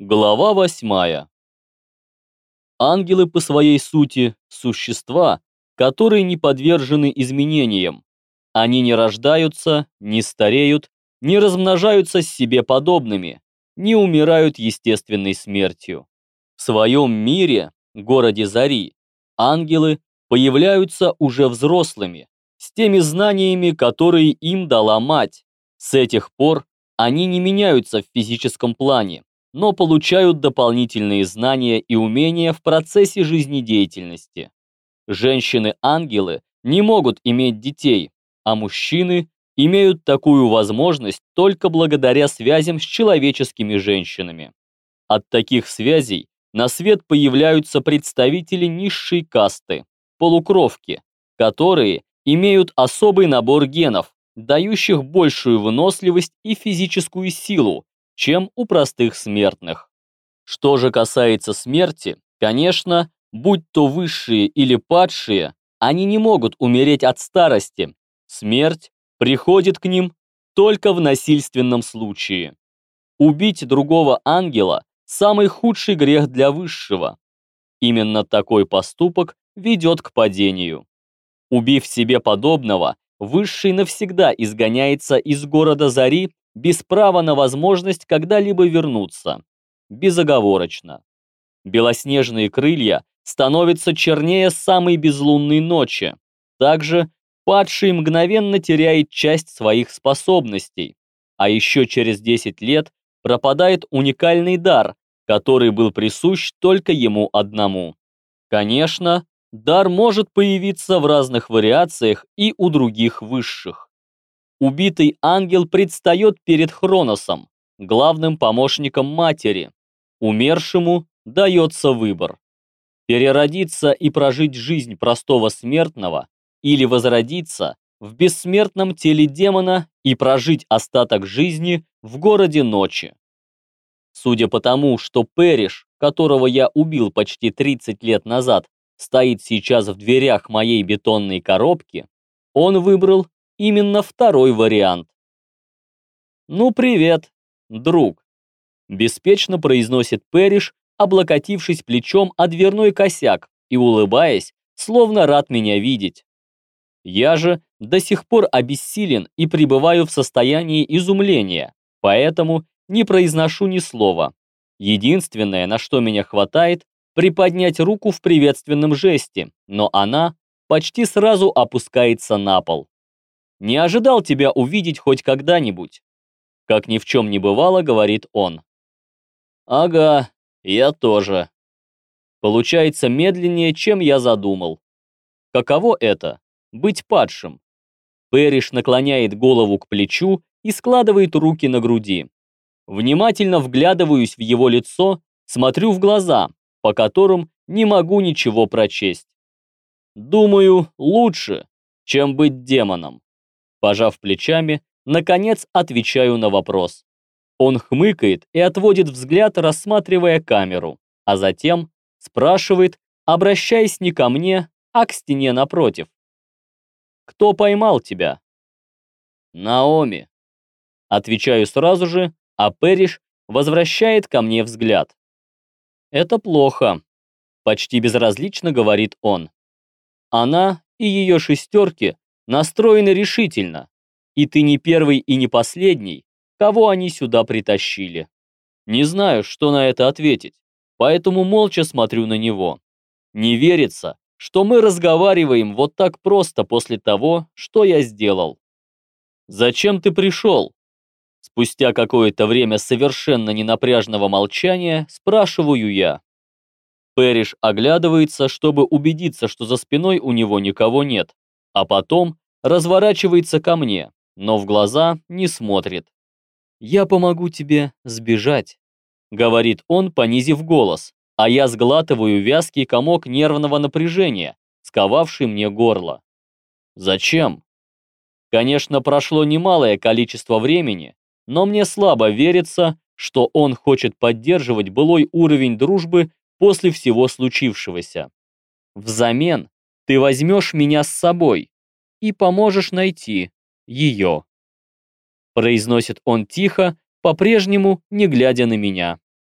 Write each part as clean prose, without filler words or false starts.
Глава 8. Ангелы по своей сути – существа, которые не подвержены изменениям. Они не рождаются, не стареют, не размножаются с себе подобными, не умирают естественной смертью. В своем мире, городе Зари, ангелы появляются уже взрослыми, с теми знаниями, которые им дала мать. С этих пор они не меняются в физическом плане, но получают дополнительные знания и умения в процессе жизнедеятельности. Женщины-ангелы не могут иметь детей, а мужчины имеют такую возможность только благодаря связям с человеческими женщинами. От таких связей на свет появляются представители низшей касты, полукровки, которые имеют особый набор генов, дающих большую выносливость и физическую силу, чем у простых смертных. Что же касается смерти, конечно, будь то высшие или падшие, они не могут умереть от старости. Смерть приходит к ним только в насильственном случае. Убить другого ангела – самый худший грех для высшего. Именно такой поступок ведет к падению. Убив себе подобного, высший навсегда изгоняется из города Зари без права на возможность когда-либо вернуться. Безоговорочно. Белоснежные крылья становятся чернее самой безлунной ночи. Также падший мгновенно теряет часть своих способностей. А еще через 10 лет пропадает уникальный дар, который был присущ только ему одному. Конечно, дар может появиться в разных вариациях и у других высших. Убитый ангел предстает перед Хроносом, главным помощником матери. Умершему дается выбор: переродиться и прожить жизнь простого смертного или возродиться в бессмертном теле демона и прожить остаток жизни в городе ночи. Судя по тому, что Пэриш, которого я убил почти 30 лет назад, стоит сейчас в дверях моей бетонной коробки, он выбрал именно второй вариант. «Ну, привет, друг», – беспечно произносит Пэриш, облокотившись плечом о дверной косяк и улыбаясь, словно рад меня видеть. Я же до сих пор обессилен и пребываю в состоянии изумления, поэтому не произношу ни слова. Единственное, на что меня хватает, приподнять руку в приветственном жесте, но она почти сразу опускается на пол. «Не ожидал тебя увидеть хоть когда-нибудь», — как ни в чем не бывало, говорит он. «Ага, я тоже». Получается медленнее, чем я задумал. Каково это — быть падшим? Пэриш наклоняет голову к плечу и складывает руки на груди. Внимательно вглядываюсь в его лицо, смотрю в глаза, по которым не могу ничего прочесть. Думаю, лучше, чем быть демоном. Пожав плечами, наконец отвечаю на вопрос. Он хмыкает и отводит взгляд, рассматривая камеру, а затем спрашивает, обращаясь не ко мне, а к стене напротив. «Кто поймал тебя?» «Наоми». Отвечаю сразу же, а Пэриш возвращает ко мне взгляд. «Это плохо», — почти безразлично говорит он. «Она и ее шестерки настроены решительно, и ты не первый и не последний, кого они сюда притащили». Не знаю, что на это ответить, поэтому молча смотрю на него. Не верится, что мы разговариваем вот так просто после того, что я сделал. «Зачем ты пришел?» Спустя какое-то время совершенно ненапряжного молчания спрашиваю я. Пэриш оглядывается, чтобы убедиться, что за спиной у него никого нет, а потом разворачивается ко мне, но в глаза не смотрит. «Я помогу тебе сбежать», — говорит он, понизив голос, а я сглатываю вязкий комок нервного напряжения, сковавший мне горло. «Зачем?» Конечно, прошло немалое количество времени, но мне слабо верится, что он хочет поддерживать былой уровень дружбы после всего случившегося. Взамен ты возьмешь меня с собой и поможешь найти ее. Произносит он тихо, по-прежнему не глядя на меня.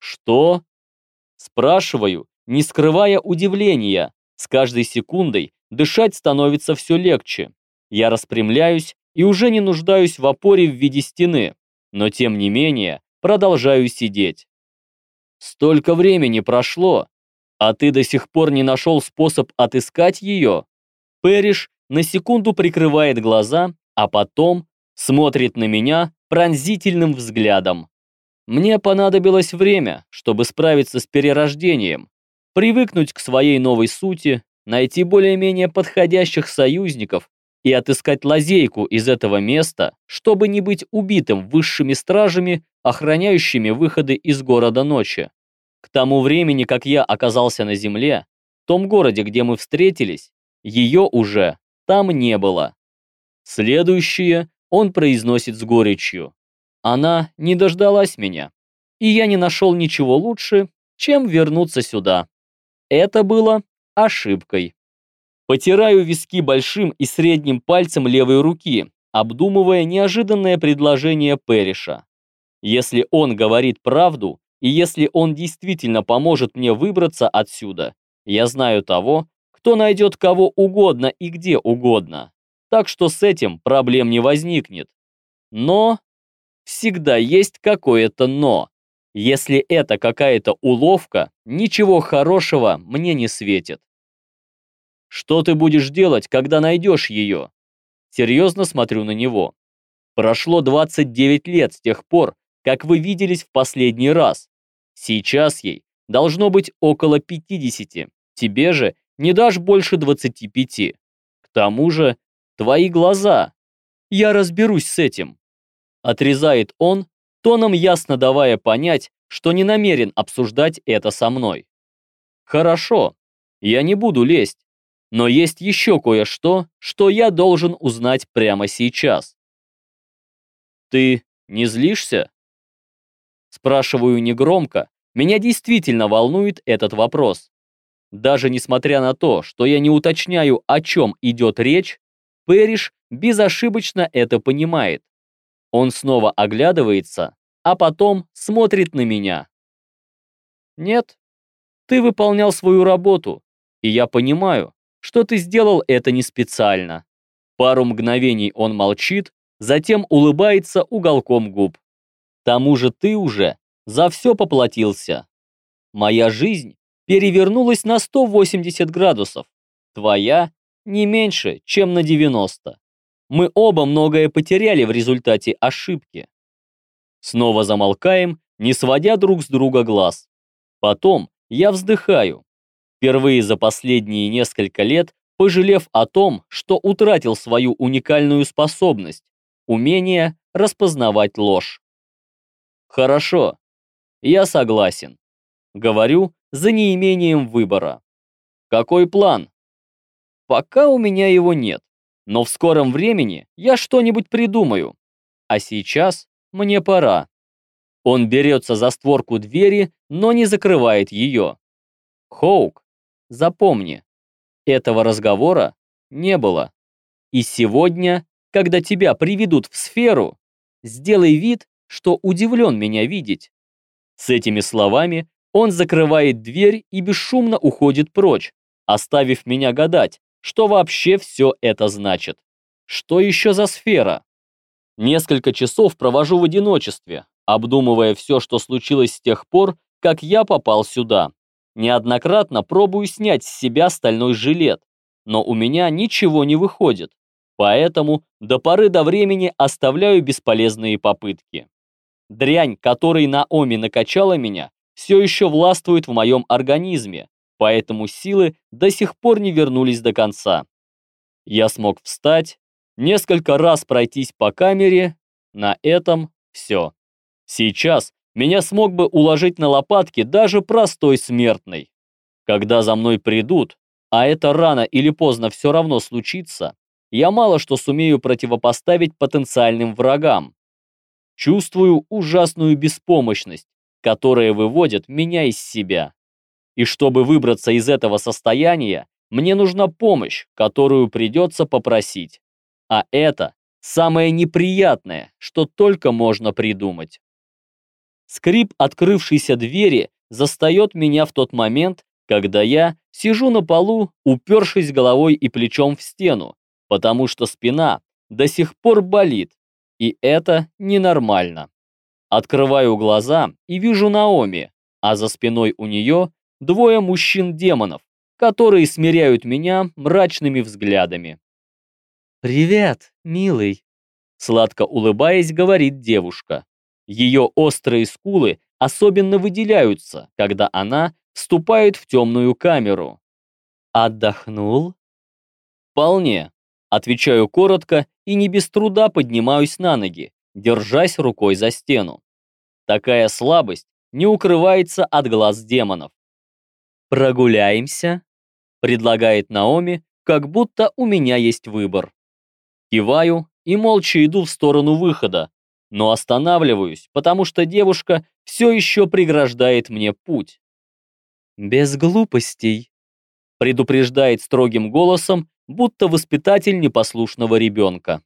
Что? Спрашиваю, не скрывая удивления. С каждой секундой дышать становится все легче. Я распрямляюсь и уже не нуждаюсь в опоре в виде стены, но тем не менее продолжаю сидеть. Столько времени прошло, а ты до сих пор не нашел способ отыскать ее? Пэриш на секунду прикрывает глаза, а потом смотрит на меня пронзительным взглядом. Мне понадобилось время, чтобы справиться с перерождением, привыкнуть к своей новой сути, найти более-менее подходящих союзников и отыскать лазейку из этого места, чтобы не быть убитым высшими стражами, охраняющими выходы из города ночи. К тому времени, как я оказался на земле, в том городе, где мы встретились, ее уже там не было. Следующее он произносит с горечью. Она не дождалась меня, и я не нашел ничего лучше, чем вернуться сюда. Это было ошибкой. Потираю виски большим и средним пальцем левой руки, обдумывая неожиданное предложение Пэриша. Если он говорит правду, и если он действительно поможет мне выбраться отсюда, я знаю того, кто найдет кого угодно и где угодно. Так что с этим проблем не возникнет. Но всегда есть какое-то «но». Если это какая-то уловка, ничего хорошего мне не светит. Что ты будешь делать, когда найдешь ее? Серьезно смотрю на него. Прошло 29 лет с тех пор, как вы виделись в последний раз. Сейчас ей должно быть около 50. Тебе же не дашь больше 25. К тому же, твои глаза. Я разберусь с этим. Отрезает он, тоном ясно давая понять, что не намерен обсуждать это со мной. Хорошо, я не буду лезть, но есть еще кое-что, что я должен узнать прямо сейчас. Ты не злишься? Спрашиваю негромко, меня действительно волнует этот вопрос. Даже несмотря на то, что я не уточняю, о чем идет речь, Пэриш безошибочно это понимает. Он снова оглядывается, а потом смотрит на меня. Нет, ты выполнял свою работу, и я понимаю, что ты сделал это не специально. Пару мгновений он молчит, затем улыбается уголком губ. К тому же ты уже за все поплатился. Моя жизнь перевернулась на 180 градусов, твоя не меньше, чем на 90. Мы оба многое потеряли в результате ошибки. Снова замолкаем, не сводя друг с друга глаз. Потом я вздыхаю, впервые за последние несколько лет пожалев о том, что утратил свою уникальную способность, умение распознавать ложь. Хорошо, я согласен. Говорю за неимением выбора. Какой план? Пока у меня его нет, но в скором времени я что-нибудь придумаю. А сейчас мне пора. Он берется за створку двери, но не закрывает ее. Хоук, запомни, этого разговора не было. И сегодня, когда тебя приведут в сферу, сделай вид, что удивлен меня видеть. С этими словами он закрывает дверь и бесшумно уходит прочь, оставив меня гадать, что вообще все это значит. Что еще за сфера? Несколько часов провожу в одиночестве, обдумывая все, что случилось с тех пор, как я попал сюда. Неоднократно пробую снять с себя стальной жилет, но у меня ничего не выходит, поэтому до поры до времени оставляю бесполезные попытки. Дрянь, которой Наоми накачала меня, все еще властвует в моем организме, поэтому силы до сих пор не вернулись до конца. Я смог встать, несколько раз пройтись по камере, на этом все. Сейчас меня смог бы уложить на лопатки даже простой смертный. Когда за мной придут, а это рано или поздно все равно случится, я мало что сумею противопоставить потенциальным врагам. Чувствую ужасную беспомощность, которая выводит меня из себя. И чтобы выбраться из этого состояния, мне нужна помощь, которую придется попросить. А это самое неприятное, что только можно придумать. Скрип открывшейся двери застает меня в тот момент, когда я сижу на полу, упершись головой и плечом в стену, потому что спина до сих пор болит, и это ненормально. Открываю глаза и вижу Наоми, а за спиной у нее двое мужчин-демонов, которые смиряют меня мрачными взглядами. «Привет, милый», — сладко улыбаясь, говорит девушка. Ее острые скулы особенно выделяются, когда она вступает в темную камеру. «Отдохнул?» «Вполне», — отвечаю коротко и не без труда поднимаюсь на ноги, держась рукой за стену. Такая слабость не укрывается от глаз демонов. «Прогуляемся?» — предлагает Наоми, как будто у меня есть выбор. Киваю и молча иду в сторону выхода, но останавливаюсь, потому что девушка все еще преграждает мне путь. «Без глупостей», — предупреждает строгим голосом, будто воспитатель непослушного ребенка.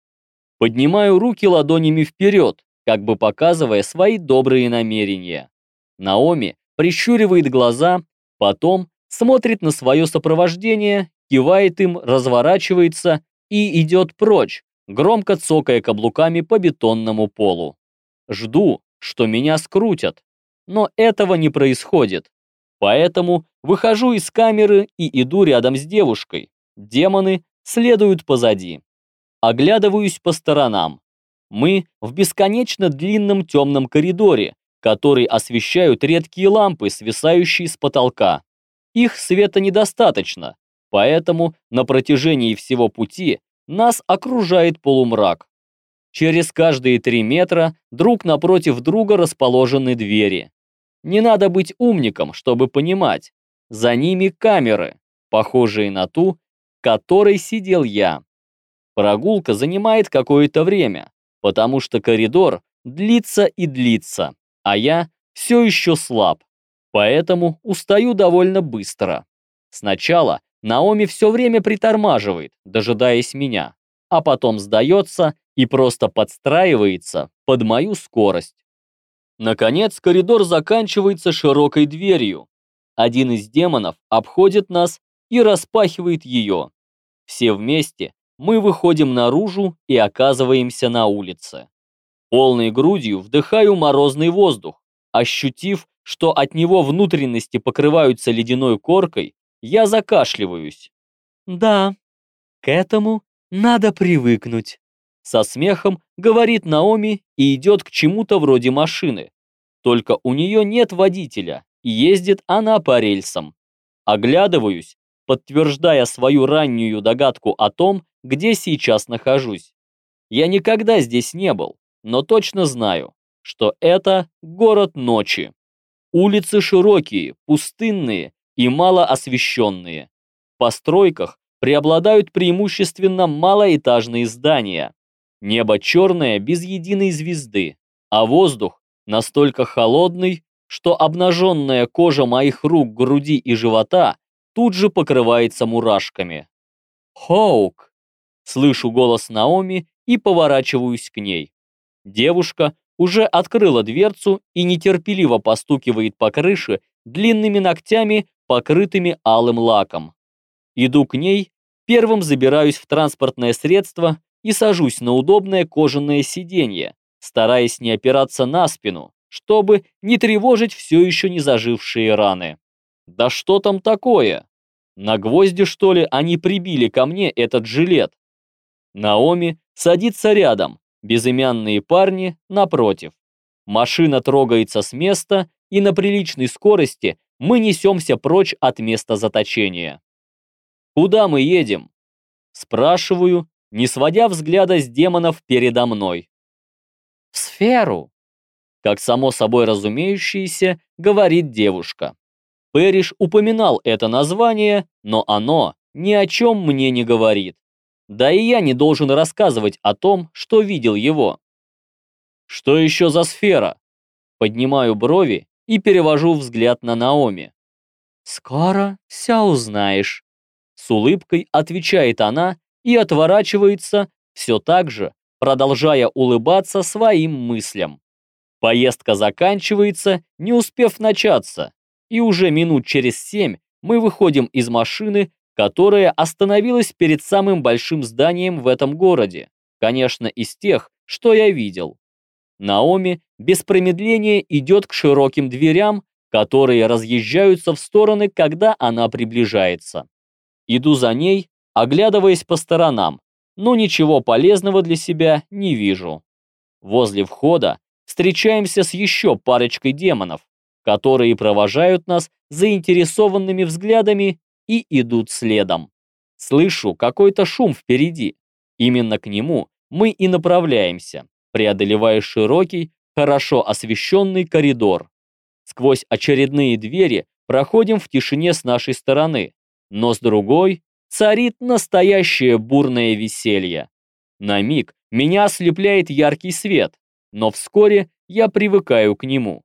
Поднимаю руки ладонями вперед, как бы показывая свои добрые намерения. Наоми прищуривает глаза, потом смотрит на свое сопровождение, кивает им, разворачивается и идет прочь, громко цокая каблуками по бетонному полу. Жду, что меня скрутят, но этого не происходит. Поэтому выхожу из камеры и иду рядом с девушкой. Демоны следуют позади. Оглядываюсь по сторонам. Мы в бесконечно длинном темном коридоре, который освещают редкие лампы, свисающие с потолка. Их света недостаточно, поэтому на протяжении всего пути нас окружает полумрак. Через каждые 3 метра друг напротив друга расположены двери. Не надо быть умником, чтобы понимать. За ними камеры, похожие на ту, в которой сидел я. Прогулка занимает какое-то время, потому что коридор длится и длится, а я все еще слаб, поэтому устаю довольно быстро. Сначала Наоми все время притормаживает, дожидаясь меня, а потом сдается и просто подстраивается под мою скорость. Наконец коридор заканчивается широкой дверью. Один из демонов обходит нас и распахивает ее. Все вместе мы выходим наружу и оказываемся на улице. Полной грудью вдыхаю морозный воздух. Ощутив, что от него внутренности покрываются ледяной коркой, я закашливаюсь. «Да, к этому надо привыкнуть», — со смехом говорит Наоми и идет к чему-то вроде машины. Только у нее нет водителя, и ездит она по рельсам. Оглядываюсь, подтверждая свою раннюю догадку о том, где сейчас нахожусь. Я никогда здесь не был, но точно знаю, что это город ночи. Улицы широкие, пустынные и мало освещенные. В постройках преобладают преимущественно малоэтажные здания. Небо черное без единой звезды, а воздух настолько холодный, что обнаженная кожа моих рук, груди и живота тут же покрывается мурашками. «Хоук!» Слышу голос Наоми и поворачиваюсь к ней. Девушка уже открыла дверцу и нетерпеливо постукивает по крыше длинными ногтями, покрытыми алым лаком. Иду к ней, первым забираюсь в транспортное средство и сажусь на удобное кожаное сиденье, стараясь не опираться на спину, чтобы не тревожить все еще не зажившие раны. Да что там такое? На гвозди, что ли, они прибили ко мне этот жилет? Наоми садится рядом, безымянные парни напротив. Машина трогается с места, и на приличной скорости мы несемся прочь от места заточения. «Куда мы едем?» Спрашиваю, не сводя взгляда с демонов передо мной. «В сферу», как само собой разумеющееся, говорит девушка. Пэриш упоминал это название, но оно ни о чем мне не говорит. Да и я не должен рассказывать о том, что видел его. Что еще за сфера? Поднимаю брови и перевожу взгляд на Наоми. «Скоро все узнаешь», — с улыбкой отвечает она и отворачивается, все так же, продолжая улыбаться своим мыслям. Поездка заканчивается, не успев начаться, и уже минут через 7 мы выходим из машины, которая остановилась перед самым большим зданием в этом городе, конечно, из тех, что я видел. Наоми без промедления идет к широким дверям, которые разъезжаются в стороны, когда она приближается. Иду за ней, оглядываясь по сторонам, но ничего полезного для себя не вижу. Возле входа встречаемся с еще парочкой демонов, которые провожают нас заинтересованными взглядами и идут следом. Слышу какой-то шум впереди. Именно к нему мы и направляемся, преодолевая широкий, хорошо освещенный коридор. Сквозь очередные двери проходим в тишине с нашей стороны, но с другой царит настоящее бурное веселье. На миг меня ослепляет яркий свет, но вскоре я привыкаю к нему.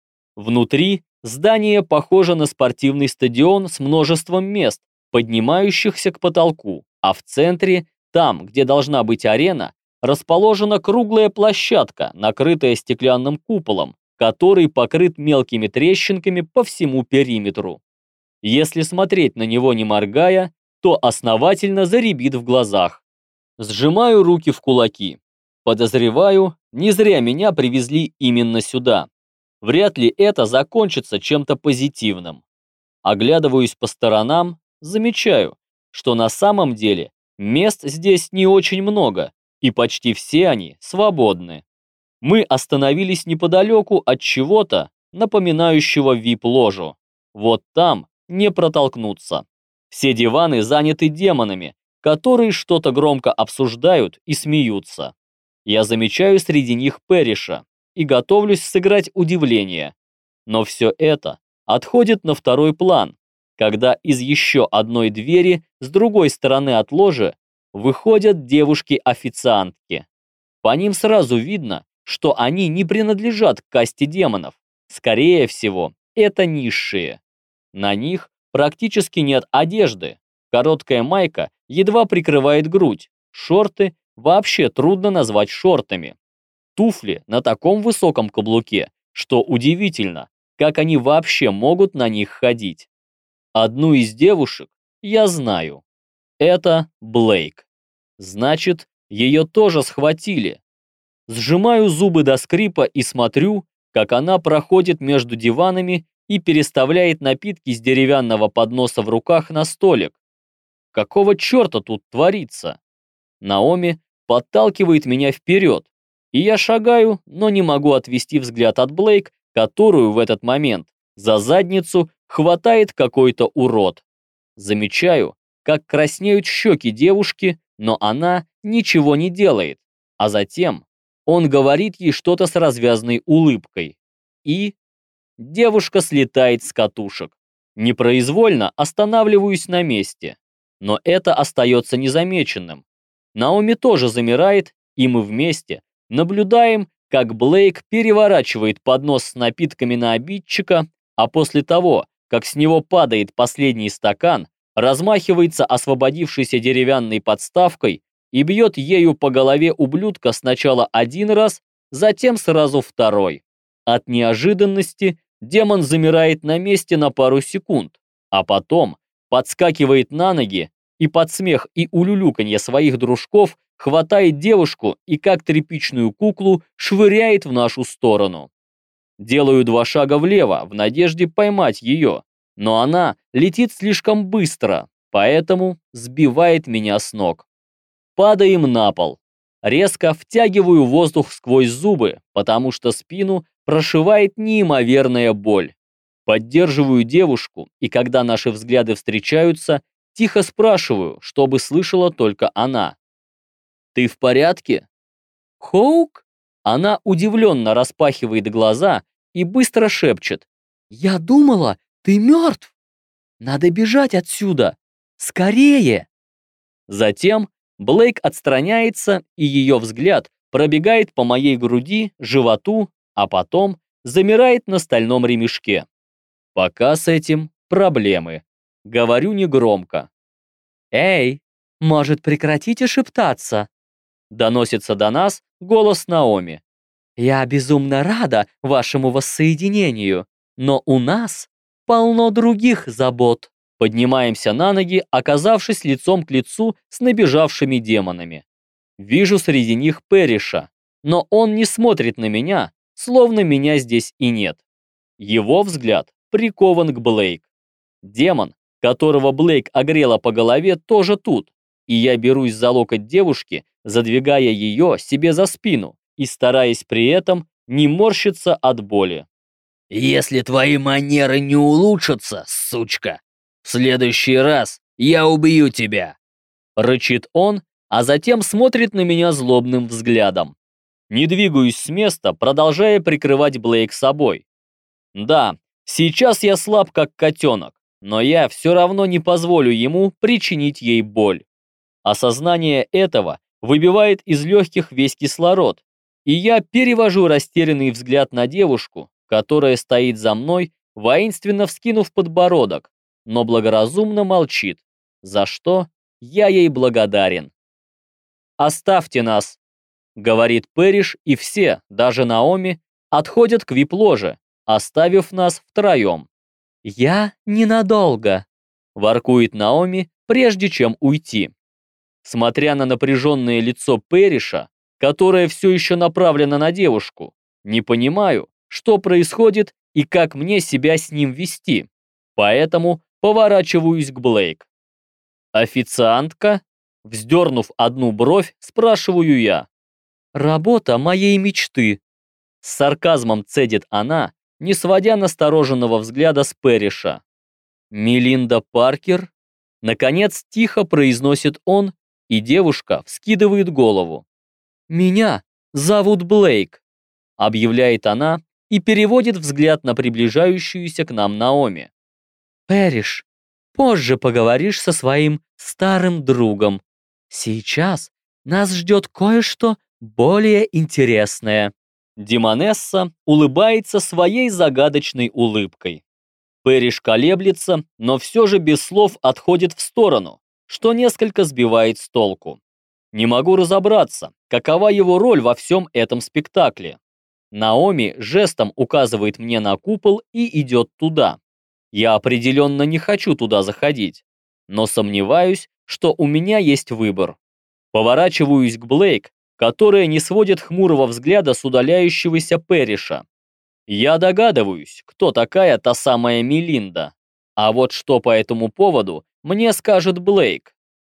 Внутри здание похоже на спортивный стадион с множеством мест, поднимающихся к потолку, а в центре, там, где должна быть арена, расположена круглая площадка, накрытая стеклянным куполом, который покрыт мелкими трещинками по всему периметру. Если смотреть на него не моргая, то основательно заребит в глазах. Сжимаю руки в кулаки. Подозреваю, не зря меня привезли именно сюда. Вряд ли это закончится чем-то позитивным. Оглядываюсь по сторонам, замечаю, что на самом деле мест здесь не очень много, и почти все они свободны. Мы остановились неподалеку от чего-то, напоминающего вип-ложу. Вот там не протолкнуться. Все диваны заняты демонами, которые что-то громко обсуждают и смеются. Я замечаю среди них Перриша и готовлюсь сыграть удивление. Но все это отходит на второй план, когда из еще одной двери с другой стороны от ложи выходят девушки-официантки. По ним сразу видно, что они не принадлежат к касте демонов. Скорее всего, это низшие. На них практически нет одежды. Короткая майка едва прикрывает грудь, шорты вообще трудно назвать шортами. Туфли на таком высоком каблуке, что удивительно, как они вообще могут на них ходить. Одну из девушек я знаю. Это Блейк. Значит, ее тоже схватили. Сжимаю зубы до скрипа и смотрю, как она проходит между диванами и переставляет напитки с деревянного подноса в руках на столик. Какого черта тут творится? Наоми подталкивает меня вперед, и я шагаю, но не могу отвести взгляд от Блейк, которую в этот момент за задницу хватает какой-то урод. Замечаю, как краснеют щеки девушки, но она ничего не делает, а затем он говорит ей что-то с развязной улыбкой. И девушка слетает с катушек. Непроизвольно останавливаюсь на месте, но это остается незамеченным. Наоми тоже замирает, и мы вместе наблюдаем, как Блейк переворачивает поднос с напитками на обидчика, а после того, как с него падает последний стакан, размахивается освободившейся деревянной подставкой и бьет ею по голове ублюдка сначала один раз, затем сразу второй. От неожиданности демон замирает на месте на пару секунд, а потом подскакивает на ноги и под смех и улюлюканье своих дружков хватает девушку и как тряпичную куклу швыряет в нашу сторону. Делаю 2 шага влево в надежде поймать ее, но она летит слишком быстро, поэтому сбивает меня с ног. Падаем на пол. Резко втягиваю воздух сквозь зубы, потому что спину прошивает неимоверная боль. Поддерживаю девушку, и когда наши взгляды встречаются, тихо спрашиваю, чтобы слышала только она. «Ты в порядке?» «Хоук?» Она удивленно распахивает глаза и быстро шепчет. «Я думала, ты мертв! Надо бежать отсюда! Скорее!» Затем Блейк отстраняется, и ее взгляд пробегает по моей груди, животу, а потом замирает на стальном ремешке. Пока с этим проблемы. Говорю негромко. «Эй, может, прекратите шептаться?» Доносится до нас голос Наоми. «Я безумно рада вашему воссоединению, но у нас полно других забот». Поднимаемся на ноги, оказавшись лицом к лицу с набежавшими демонами. Вижу среди них Перриша, но он не смотрит на меня, словно меня здесь и нет. Его взгляд прикован к Блейк. Демон, которого Блейк огрела по голове, тоже тут, и я берусь за локоть девушки, задвигая ее себе за спину и стараясь при этом не морщиться от боли. «Если твои манеры не улучшатся, сучка, в следующий раз я убью тебя!» Рычит он, а затем смотрит на меня злобным взглядом. Не двигаюсь с места, продолжая прикрывать Блейк собой. Да, сейчас я слаб как котенок, но я все равно не позволю ему причинить ей боль. Осознание этого выбивает из легких весь кислород, и я перевожу растерянный взгляд на девушку, которая стоит за мной, воинственно вскинув подбородок, но благоразумно молчит, за что я ей благодарен. «Оставьте нас», — говорит Перриш, и все, даже Наоми, отходят к вип-ложе, оставив нас втроем. «Я ненадолго», — воркует Наоми, прежде чем уйти. Смотря на напряженное лицо Перриша, которое все еще направлено на девушку, не понимаю, что происходит и как мне себя с ним вести, поэтому поворачиваюсь к Блейк. «Официантка?» Вздернув одну бровь, спрашиваю я. «Работа моей мечты», — с сарказмом цедит она, не сводя настороженного взгляда с Перриша. «Мелинда Паркер?» Наконец тихо произносит он, и девушка вскидывает голову. «Меня зовут Блейк», — объявляет она и переводит взгляд на приближающуюся к нам Наоми. «Перриш, позже поговоришь со своим старым другом. Сейчас нас ждет кое-что более интересное». Демонесса улыбается своей загадочной улыбкой. Перриш колеблется, но все же без слов отходит в сторону, что несколько сбивает с толку. Не могу разобраться, какова его роль во всем этом спектакле. Наоми жестом указывает мне на купол и идет туда. Я определенно не хочу туда заходить, но сомневаюсь, что у меня есть выбор. Поворачиваюсь к Блейк, которая не сводит хмурого взгляда с удаляющегося Перриша. Я догадываюсь, кто такая та самая Мелинда. А вот что по этому поводу мне скажет Блейк.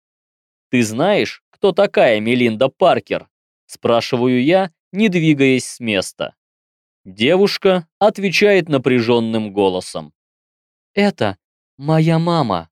«Ты знаешь, кто такая Мелинда Паркер?» Спрашиваю я, не двигаясь с места. Девушка отвечает напряженным голосом. «Это моя мама».